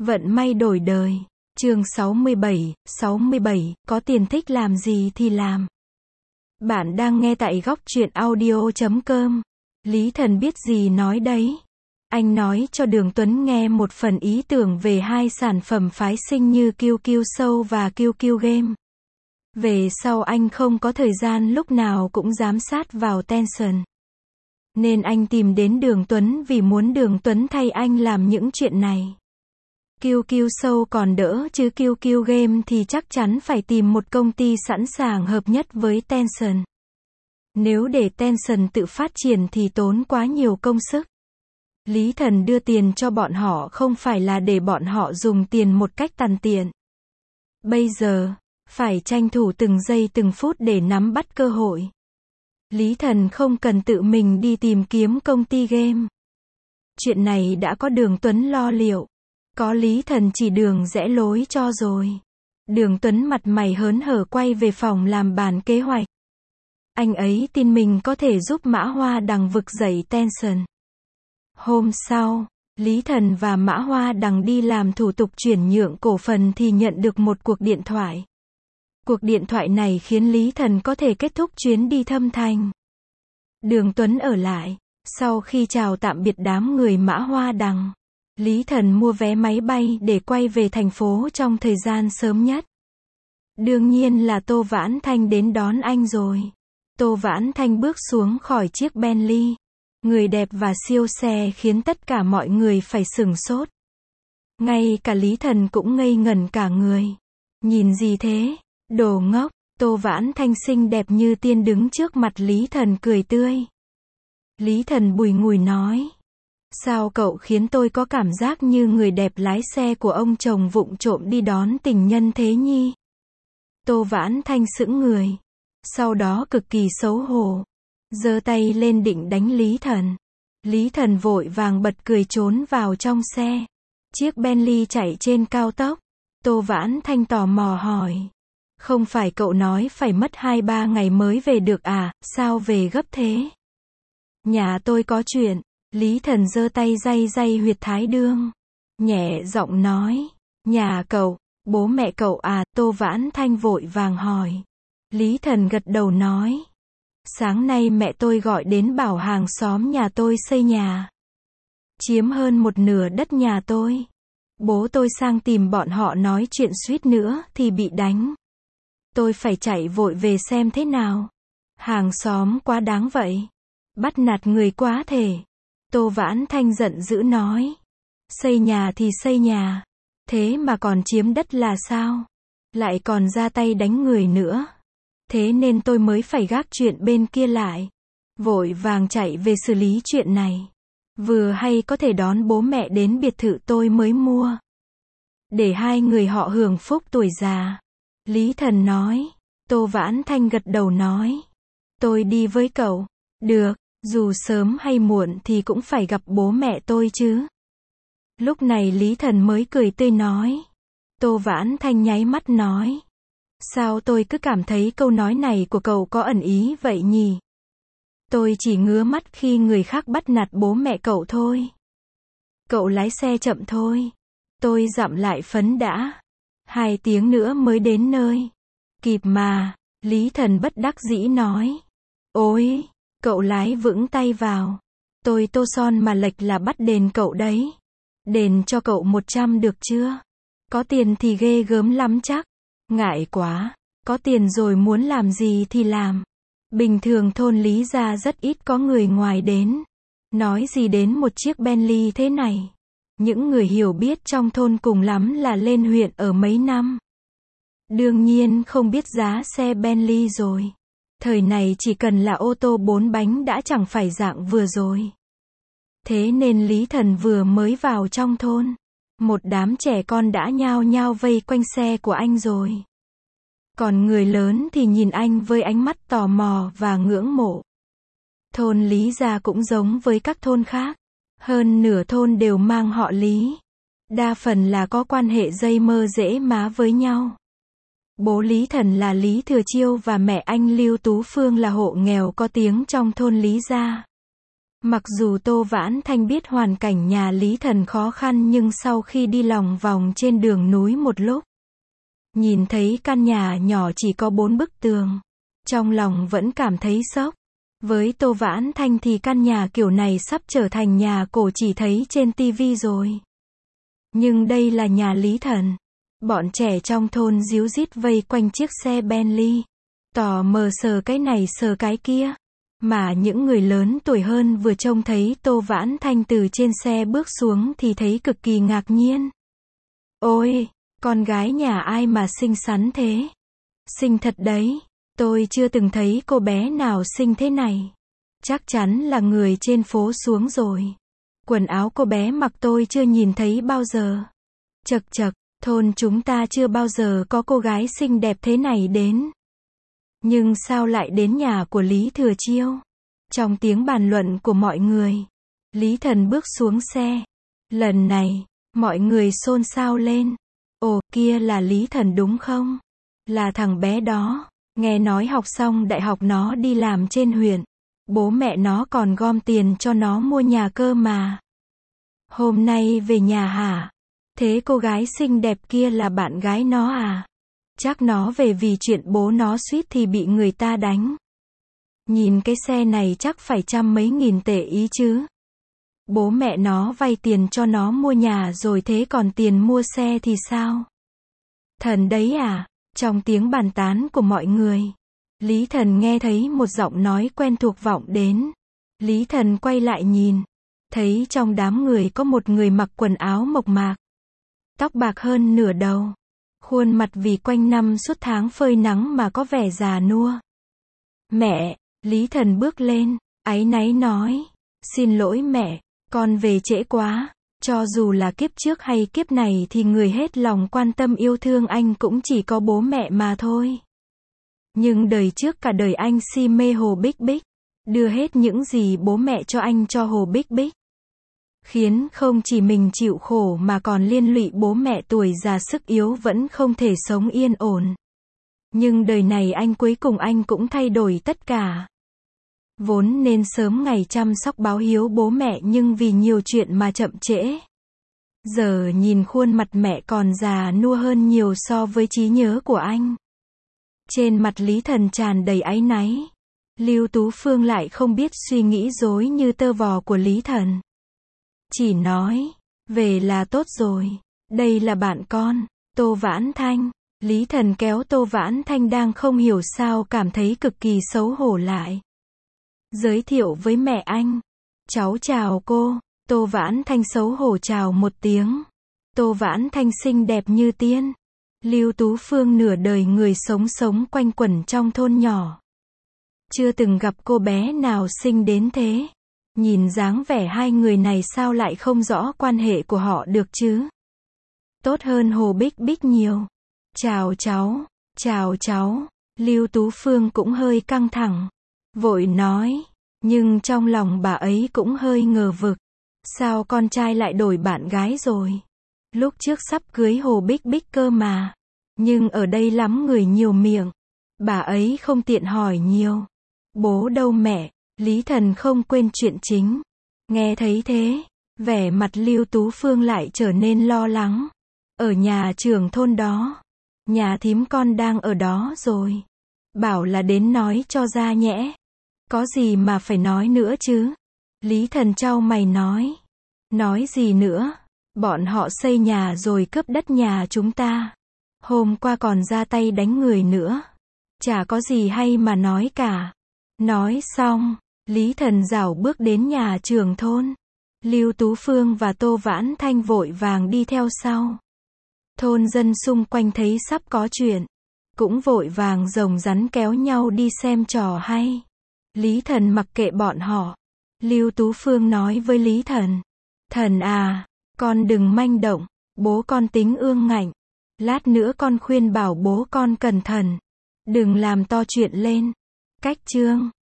Vận may đổi đời. Chương 67, có tiền thích làm gì thì làm. Bạn đang nghe tại góc truyện audio.com. Lý Thần biết gì nói đấy. Anh nói cho Đường Tuấn nghe một phần ý tưởng về hai sản phẩm phái sinh như QQ Show và QQ Game. Về sau anh không có thời gian lúc nào cũng giám sát vào Tencent. Nên anh tìm đến Đường Tuấn vì muốn Đường Tuấn thay anh làm những chuyện này. QQ Show còn đỡ chứ QQ Game thì chắc chắn phải tìm một công ty sẵn sàng hợp nhất với Tencent. Nếu để Tencent tự phát triển thì tốn quá nhiều công sức. Lý Thần đưa tiền cho bọn họ không phải là để bọn họ dùng tiền một cách tàn tiện. Bây giờ, phải tranh thủ từng giây từng phút để nắm bắt cơ hội. Lý Thần không cần tự mình đi tìm kiếm công ty game. Chuyện này đã có Đường Tuấn lo liệu. Có Lý Thần chỉ đường rẽ lối cho rồi. Đường Tuấn mặt mày hớn hở quay về phòng làm bàn kế hoạch. Anh ấy tin mình có thể giúp Mã Hoa Đằng vực dậy Tencent. Hôm sau, Lý Thần và Mã Hoa Đằng đi làm thủ tục chuyển nhượng cổ phần thì nhận được một cuộc điện thoại. Cuộc điện thoại này khiến Lý Thần có thể kết thúc chuyến đi Thâm Thành. Đường Tuấn ở lại. Sau khi chào tạm biệt đám người Mã Hoa Đằng, Lý Thần mua vé máy bay để quay về thành phố trong thời gian sớm nhất. Đương nhiên là Tô Vãn Thanh đến đón anh rồi. Tô Vãn Thanh bước xuống khỏi chiếc Bentley. Người đẹp và siêu xe khiến tất cả mọi người phải sửng sốt. Ngay cả Lý Thần cũng ngây ngẩn cả người. Nhìn gì thế? Đồ ngốc. Tô Vãn Thanh xinh đẹp như tiên đứng trước mặt Lý Thần cười tươi. Lý Thần bùi ngùi nói. Sao cậu khiến tôi có cảm giác như người đẹp lái xe của ông chồng vụng trộm đi đón tình nhân thế nhỉ? Tô Vãn Thanh sững người. Sau đó cực kỳ xấu hổ. Giơ tay lên định đánh Lý Thần. Lý Thần vội vàng bật cười trốn vào trong xe. Chiếc Bentley chạy trên cao tốc. Tô Vãn Thanh tò mò hỏi. Không phải cậu nói phải mất 2-3 ngày mới về được à, sao về gấp thế? Nhà tôi có chuyện. Lý Thần giơ tay day huyệt thái dương. Nhẹ giọng nói. Nhà cậu, bố mẹ cậu à, Tô Vãn Thanh vội vàng hỏi. Lý Thần gật đầu nói. Sáng nay mẹ tôi gọi đến bảo hàng xóm nhà tôi xây nhà. Chiếm hơn một nửa đất nhà tôi. Bố tôi sang tìm bọn họ nói chuyện suýt nữa thì bị đánh. Tôi phải chạy vội về xem thế nào. Hàng xóm quá đáng vậy. Bắt nạt người quá thể. Tô Vãn Thanh giận dữ nói. Xây nhà thì xây nhà. Thế mà còn chiếm đất là sao? Lại còn ra tay đánh người nữa. Thế nên tôi mới phải gác chuyện bên kia lại. Vội vàng chạy về xử lý chuyện này. Vừa hay có thể đón bố mẹ đến biệt thự tôi mới mua. Để hai người họ hưởng phúc tuổi già. Lý Thần nói. Tô Vãn Thanh gật đầu nói. Tôi đi với cậu. Được, dù sớm hay muộn thì cũng phải gặp bố mẹ tôi chứ. Lúc này Lý Thần mới cười tươi nói. Tô Vãn Thanh nháy mắt nói. Sao tôi cứ cảm thấy câu nói này của cậu có ẩn ý vậy nhỉ? Tôi chỉ ngứa mắt khi người khác bắt nạt bố mẹ cậu thôi. Cậu lái xe chậm thôi. Tôi dặm lại phấn đã. 2 tiếng nữa mới đến nơi. Kịp mà, Lý Thần bất đắc dĩ nói. Ôi, cậu lái vững tay vào. Tôi tô son mà lệch là bắt đền cậu đấy. Đền cho cậu 100 được chưa? Có tiền thì ghê gớm lắm chắc. Ngại quá, có tiền rồi muốn làm gì thì làm. Bình thường thôn Lý gia rất ít có người ngoài đến. Nói gì đến một chiếc Bentley thế này. Những người hiểu biết trong thôn cùng lắm là lên huyện ở mấy năm. Đương nhiên không biết giá xe Bentley rồi. Thời này chỉ cần là ô tô 4 bánh đã chẳng phải dạng vừa rồi. Thế nên Lý Thần vừa mới vào trong thôn. Một đám trẻ con đã nhao nhao vây quanh xe của anh rồi. Còn người lớn thì nhìn anh với ánh mắt tò mò và ngưỡng mộ. Thôn Lý gia cũng giống với các thôn khác. Hơn nửa thôn đều mang họ Lý. Đa phần là có quan hệ dây mơ rễ má với nhau. Bố Lý Thần là Lý Thừa Chiêu và mẹ anh Lưu Tú Phương là hộ nghèo có tiếng trong thôn Lý gia. Mặc dù Tô Vãn Thanh biết hoàn cảnh nhà Lý Thần khó khăn nhưng sau khi đi lòng vòng trên đường núi một lúc, nhìn thấy căn nhà nhỏ chỉ có 4 bức tường, trong lòng vẫn cảm thấy sốc. Với Tô Vãn Thanh thì căn nhà kiểu này sắp trở thành nhà cổ chỉ thấy trên tivi rồi. Nhưng đây là nhà Lý Thần. Bọn trẻ trong thôn ríu rít vây quanh chiếc xe Bentley, tò mò sờ cái này sờ cái kia. Mà những người lớn tuổi hơn vừa trông thấy Tô Vãn Thanh từ trên xe bước xuống thì thấy cực kỳ ngạc nhiên. Ôi, con gái nhà ai mà xinh xắn thế? Xinh thật đấy, tôi chưa từng thấy cô bé nào xinh thế này. Chắc chắn là người trên phố xuống rồi. Quần áo cô bé mặc tôi chưa nhìn thấy bao giờ. Chậc chậc, thôn chúng ta chưa bao giờ có cô gái xinh đẹp thế này đến. Nhưng sao lại đến nhà của Lý Thừa Chiêu? Trong tiếng bàn luận của mọi người, Lý Thần bước xuống xe. Lần này, mọi người xôn xao lên. Ồ, kia là Lý Thần đúng không? Là thằng bé đó. Nghe nói học xong đại học nó đi làm trên huyện. Bố mẹ nó còn gom tiền cho nó mua nhà cơ mà. Hôm nay về nhà hả? Thế cô gái xinh đẹp kia là bạn gái nó à? Chắc nó về vì chuyện bố nó suýt thì bị người ta đánh. Nhìn cái xe này chắc phải trăm mấy nghìn tệ ý chứ. Bố mẹ nó vay tiền cho nó mua nhà rồi thế còn tiền mua xe thì sao? Thần đấy à? Trong tiếng bàn tán của mọi người, Lý Thần nghe thấy một giọng nói quen thuộc vọng đến. Lý Thần quay lại nhìn, thấy trong đám người có một người mặc quần áo mộc mạc, tóc bạc hơn nửa đầu, khuôn mặt vì quanh năm suốt tháng phơi nắng mà có vẻ già nua. Mẹ, Lý Thần bước lên, áy náy nói, xin lỗi mẹ, con về trễ quá. Cho dù là kiếp trước hay kiếp này thì người hết lòng quan tâm yêu thương anh cũng chỉ có bố mẹ mà thôi. Nhưng đời trước cả đời anh si mê Hồ Bích Bích, đưa hết những gì bố mẹ cho anh cho Hồ Bích Bích. Khiến không chỉ mình chịu khổ mà còn liên lụy bố mẹ tuổi già sức yếu vẫn không thể sống yên ổn. Nhưng đời này anh cuối cùng anh cũng thay đổi tất cả. Vốn nên sớm ngày chăm sóc báo hiếu bố mẹ nhưng vì nhiều chuyện mà chậm trễ. Giờ nhìn khuôn mặt mẹ còn già nua hơn nhiều so với trí nhớ của anh. Trên mặt Lý Thần tràn đầy áy náy. Lưu Tú Phương lại không biết suy nghĩ rối như tơ vò của Lý Thần. Chỉ nói, về là tốt rồi, đây là bạn con, Tô Vãn Thanh. Lý Thần kéo Tô Vãn Thanh đang không hiểu sao cảm thấy cực kỳ xấu hổ lại. Giới thiệu với mẹ anh. Cháu chào cô. Tô Vãn Thanh xấu hổ chào một tiếng. Tô Vãn Thanh xinh đẹp như tiên. Lưu Tú Phương nửa đời người sống quanh quẩn trong thôn nhỏ. Chưa từng gặp cô bé nào xinh đến thế. Nhìn dáng vẻ hai người này sao lại không rõ quan hệ của họ được chứ? Tốt hơn Hồ Bích Bích nhiều. Chào cháu. Chào cháu. Lưu Tú Phương cũng hơi căng thẳng. Vội nói. Nhưng trong lòng bà ấy cũng hơi ngờ vực. Sao con trai lại đổi bạn gái rồi? Lúc trước sắp cưới Hồ Bích Bích cơ mà. Nhưng ở đây lắm người nhiều miệng. Bà ấy không tiện hỏi nhiều. Bố đâu mẹ? Lý Thần không quên chuyện chính. Nghe thấy thế, vẻ mặt Lưu Tú Phương lại trở nên lo lắng. Ở nhà trưởng thôn đó. Nhà thím con đang ở đó rồi. Bảo là đến nói cho ra nhẽ. Có gì mà phải nói nữa chứ? Lý Thần chau mày nói. Nói gì nữa? Bọn họ xây nhà rồi cướp đất nhà chúng ta. Hôm qua còn ra tay đánh người nữa. Chả có gì hay mà nói cả. Nói xong, Lý Thần rảo bước đến nhà trưởng thôn. Lưu Tú Phương và Tô Vãn Thanh vội vàng đi theo sau. Thôn dân xung quanh thấy sắp có chuyện, cũng vội vàng rồng rắn kéo nhau đi xem trò hay. Lý Thần mặc kệ bọn họ. Lưu Tú Phương nói với Lý Thần. Thần à, con đừng manh động, bố con tính ương ngạnh. Lát nữa con khuyên bảo bố con cẩn thận. Đừng làm to chuyện lên. Cách chương